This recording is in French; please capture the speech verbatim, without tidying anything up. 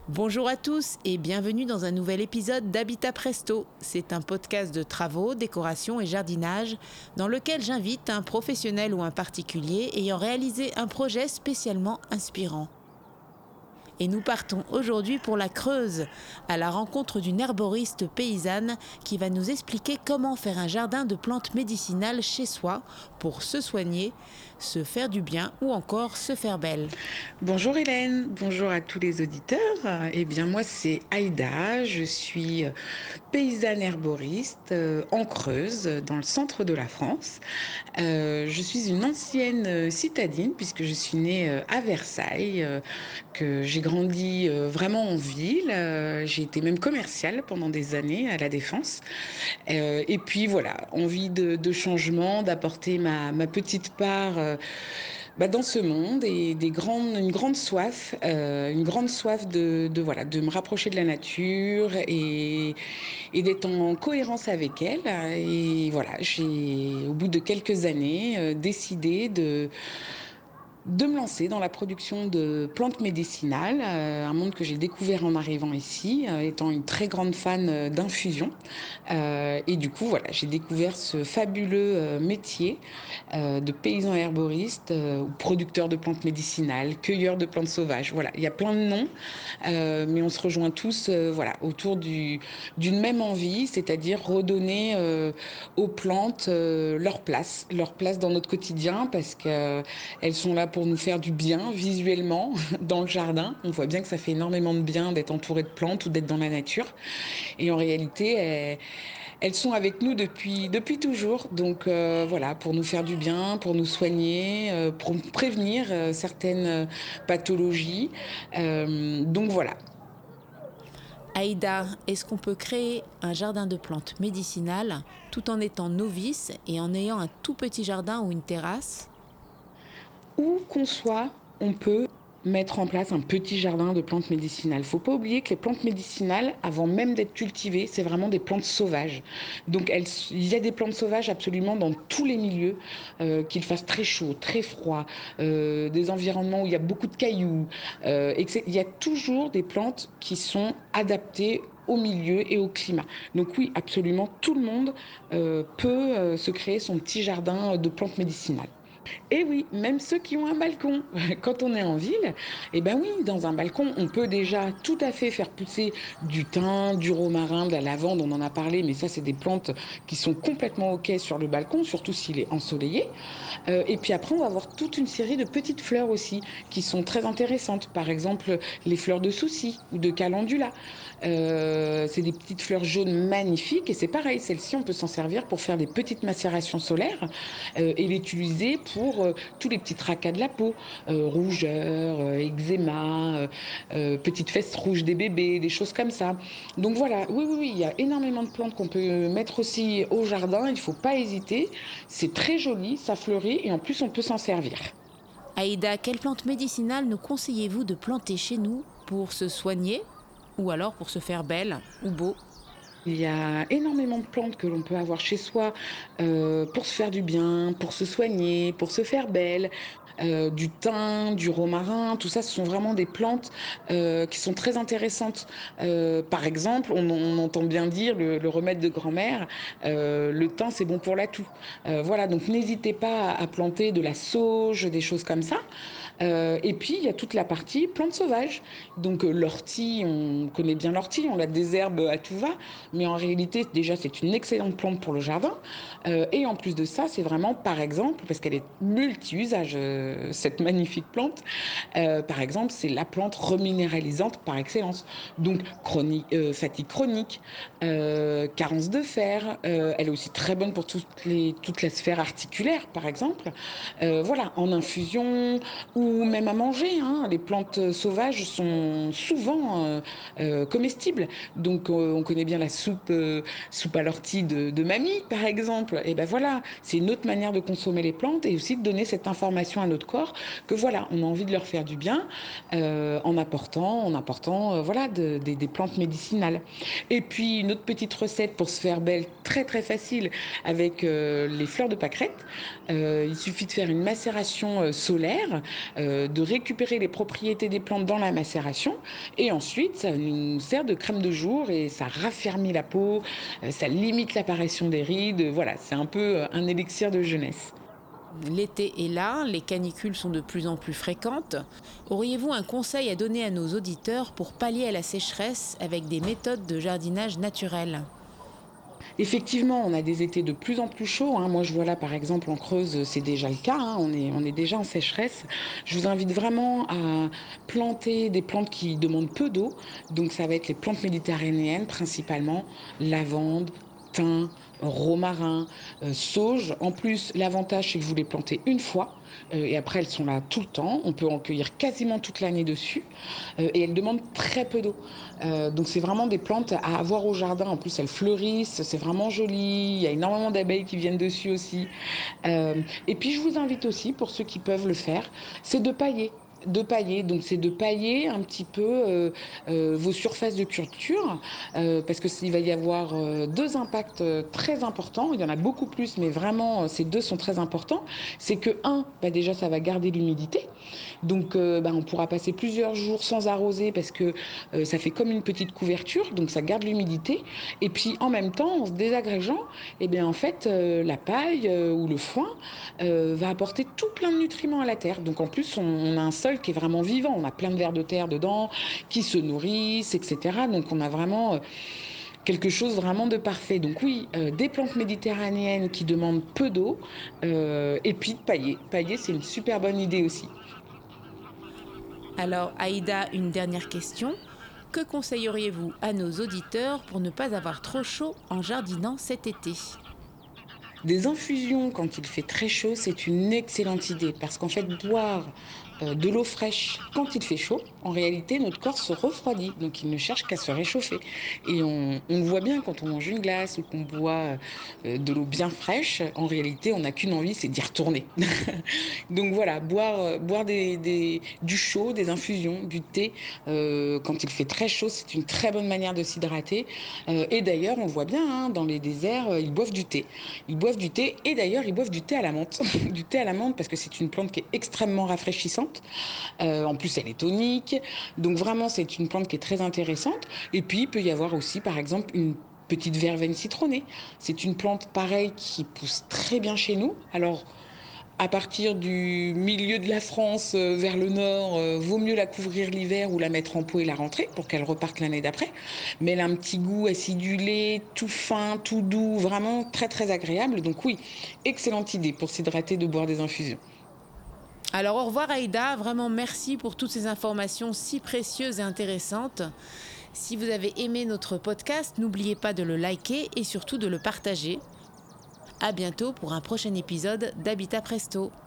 Bonjour à tous et bienvenue dans un nouvel épisode d'Habitat Presto. C'est un podcast de travaux, décoration et jardinage dans lequel j'invite un professionnel ou un particulier ayant réalisé un projet spécialement inspirant. Et nous partons aujourd'hui pour la Creuse, à la rencontre d'une herboriste paysanne qui va nous expliquer comment faire un jardin de plantes médicinales chez soi pour se soigner, se faire du bien ou encore se faire belle. Bonjour Hélène, bonjour à tous les auditeurs. Euh, Eh bien moi c'est Aïda, je suis euh, paysanne herboriste euh, en Creuse, dans le centre de la France. Euh, je suis une ancienne euh, citadine puisque je suis née euh, à Versailles, euh, que j'ai grandi euh, vraiment en ville. Euh, j'ai été même commerciale pendant des années à la Défense. Euh, et puis voilà, envie de, de changement, d'apporter ma, ma petite part euh, bah, dans ce monde et des grandes, une grande soif, euh, une grande soif de, de, voilà, de me rapprocher de la nature et, et d'être en cohérence avec elle. Et voilà, j'ai, au bout de quelques années, euh, décidé de de me lancer dans la production de plantes médicinales, euh, un monde que j'ai découvert en arrivant ici, euh, étant une très grande fan euh, d'infusion. Euh, et du coup, voilà, j'ai découvert ce fabuleux euh, métier euh, de paysan herboriste, euh, ou producteur de plantes médicinales, cueilleur de plantes sauvages. Voilà, il y a plein de noms, euh, mais on se rejoint tous, euh, voilà, autour du, d'une même envie, c'est-à-dire redonner euh, aux plantes euh, leur place, leur place dans notre quotidien, parce que elles sont là pour nous faire du bien visuellement dans le jardin. On voit bien que ça fait énormément de bien d'être entouré de plantes ou d'être dans la nature. Et en réalité, elles, elles sont avec nous depuis, depuis toujours. Donc euh, voilà, pour nous faire du bien, pour nous soigner, euh, pour prévenir euh, certaines pathologies. Euh, donc voilà. Aïda, est-ce qu'on peut créer un jardin de plantes médicinales tout en étant novice et en ayant un tout petit jardin ou une terrasse? Où qu'on soit, on peut mettre en place un petit jardin de plantes médicinales. Faut pas oublier que les plantes médicinales, avant même d'être cultivées, c'est vraiment des plantes sauvages. Donc elles, il y a des plantes sauvages absolument dans tous les milieux, euh, qu'il fasse très chaud, très froid, euh, des environnements où il y a beaucoup de cailloux. Euh, et il y a toujours des plantes qui sont adaptées au milieu et au climat. Donc oui, absolument, tout le monde euh, peut euh, se créer son petit jardin de plantes médicinales. Et oui, même ceux qui ont un balcon. Quand on est en ville, eh ben oui, dans un balcon, on peut déjà tout à fait faire pousser du thym, du romarin, de la lavande, on en a parlé, mais ça, c'est des plantes qui sont complètement OK sur le balcon, surtout s'il est ensoleillé. Euh, et puis après, on va avoir toute une série de petites fleurs aussi qui sont très intéressantes. Par exemple, les fleurs de souci ou de calendula. Euh, c'est des petites fleurs jaunes magnifiques et c'est pareil, celles-ci, on peut s'en servir pour faire des petites macérations solaires euh, et l'utiliser pour euh, tous les petits tracas de la peau, euh, rougeur, euh, eczéma, euh, euh, petites fesses rouges des bébés, des choses comme ça. Donc voilà, oui, oui, oui, il y a énormément de plantes qu'on peut mettre aussi au jardin, il ne faut pas hésiter. C'est très joli, ça fleurit et en plus on peut s'en servir. Aïda, quelles plantes médicinales nous conseillez-vous de planter chez nous pour se soigner ou alors pour se faire belle ou beau? Il y a énormément de plantes que l'on peut avoir chez soi euh, pour se faire du bien, pour se soigner, pour se faire belle. Euh, du thym, du romarin, tout ça, ce sont vraiment des plantes euh, qui sont très intéressantes. Euh, par exemple, on, on entend bien dire le, le remède de grand-mère, euh, le thym c'est bon pour la toux. Euh, voilà, donc n'hésitez pas à, à planter de la sauge, des choses comme ça. Euh, et puis il y a toute la partie plantes sauvages. Donc euh, l'ortie, on connaît bien l'ortie, on la désherbe à tout va. Mais en réalité, déjà, c'est une excellente plante pour le jardin. Euh, et en plus de ça, c'est vraiment, par exemple, parce qu'elle est multi-usage, euh, cette magnifique plante, euh, par exemple, c'est la plante reminéralisante par excellence. Donc, chronique, euh, fatigue chronique, euh, carence de fer. Euh, elle est aussi très bonne pour toutes les, toute la sphère articulaire, par exemple. Euh, voilà, en infusion ou même à manger, hein. Les plantes sauvages sont souvent euh, euh, comestibles. Donc, euh, on connaît bien la soupe, euh, soupe à l'ortie de, de mamie, par exemple. Et ben voilà, c'est une autre manière de consommer les plantes et aussi de donner cette information à notre corps que voilà, on a envie de leur faire du bien euh, en apportant, en apportant, euh, voilà, de- de- des plantes médicinales. Et puis une autre petite recette pour se faire belle, très très facile, avec euh, les fleurs de pâquerette. Euh, il suffit de faire une macération euh, solaire euh, de récupérer les propriétés des plantes dans la macération. Et ensuite, ça nous sert de crème de jour et ça raffermit la peau, euh, ça limite l'apparition des rides. Voilà, c'est un peu euh, un élixir de jeunesse. L'été est là, les canicules sont de plus en plus fréquentes. Auriez-vous un conseil à donner à nos auditeurs pour pallier à la sécheresse avec des méthodes de jardinage naturel? Effectivement, on a des étés de plus en plus chauds, hein. Moi, je vois là, par exemple, en Creuse, c'est déjà le cas, hein. On est, on est déjà en sécheresse. Je vous invite vraiment à planter des plantes qui demandent peu d'eau. Donc, ça va être les plantes méditerranéennes, principalement lavande, thym, romarin, euh, sauge. En plus, l'avantage, c'est que vous les plantez une fois euh, et après, elles sont là tout le temps. On peut en cueillir quasiment toute l'année dessus euh, et elles demandent très peu d'eau. Euh, donc, c'est vraiment des plantes à avoir au jardin. En plus, elles fleurissent, c'est vraiment joli. Il y a énormément d'abeilles qui viennent dessus aussi. Euh, et puis, je vous invite aussi, pour ceux qui peuvent le faire, c'est de pailler. De pailler, donc c'est de pailler un petit peu euh, euh, vos surfaces de culture, euh, parce que s'il va y avoir euh, deux impacts euh, très importants. Il y en a beaucoup plus, mais vraiment euh, ces deux sont très importants. C'est que un, bah déjà ça va garder l'humidité, donc euh, bah, on pourra passer plusieurs jours sans arroser parce que euh, ça fait comme une petite couverture, donc ça garde l'humidité. Et puis en même temps, en se désagrégeant, eh bien en fait euh, la paille euh, ou le foin euh, va apporter tout plein de nutriments à la terre. Donc en plus on, on a un sol qui est vraiment vivant, on a plein de vers de terre dedans qui se nourrissent, et cetera. Donc on a vraiment euh, quelque chose vraiment de parfait. Donc oui, euh, des plantes méditerranéennes qui demandent peu d'eau euh, et puis de pailler. Pailler, c'est une super bonne idée aussi. Alors, Aïda, une dernière question. Que conseilleriez-vous à nos auditeurs pour ne pas avoir trop chaud en jardinant cet été? Des infusions quand il fait très chaud, c'est une excellente idée parce qu'en fait, boire euh, de l'eau fraîche quand il fait chaud, en réalité, notre corps se refroidit, donc il ne cherche qu'à se réchauffer. Et on, on le voit bien quand on mange une glace ou qu'on boit euh, de l'eau bien fraîche, en réalité, on n'a qu'une envie, c'est d'y retourner. Donc voilà, boire, euh, boire des, des- du chaud, des infusions, du thé, euh, quand il fait très chaud, c'est une très bonne manière de s'hydrater. Euh, et d'ailleurs, on le voit bien, hein, dans les déserts, euh, ils boivent du thé. Ils boivent du thé et d'ailleurs, ils boivent du thé à la menthe. Du thé à la menthe parce que c'est une plante qui est extrêmement rafraîchissante. Euh, en plus, elle est tonique. Donc vraiment, c'est une plante qui est très intéressante. Et puis, il peut y avoir aussi, par exemple, une petite verveine citronnée. C'est une plante pareille qui pousse très bien chez nous. Alors, à partir du milieu de la France euh, vers le nord, euh, vaut mieux la couvrir l'hiver ou la mettre en pot et la rentrer pour qu'elle reparte l'année d'après. Mais elle a un petit goût acidulé, tout fin, tout doux, vraiment très très agréable. Donc oui, excellente idée pour s'hydrater de boire des infusions. Alors, au revoir Aïda, vraiment merci pour toutes ces informations si précieuses et intéressantes. Si vous avez aimé notre podcast, n'oubliez pas de le liker et surtout de le partager. À bientôt pour un prochain épisode d'Habitat Presto.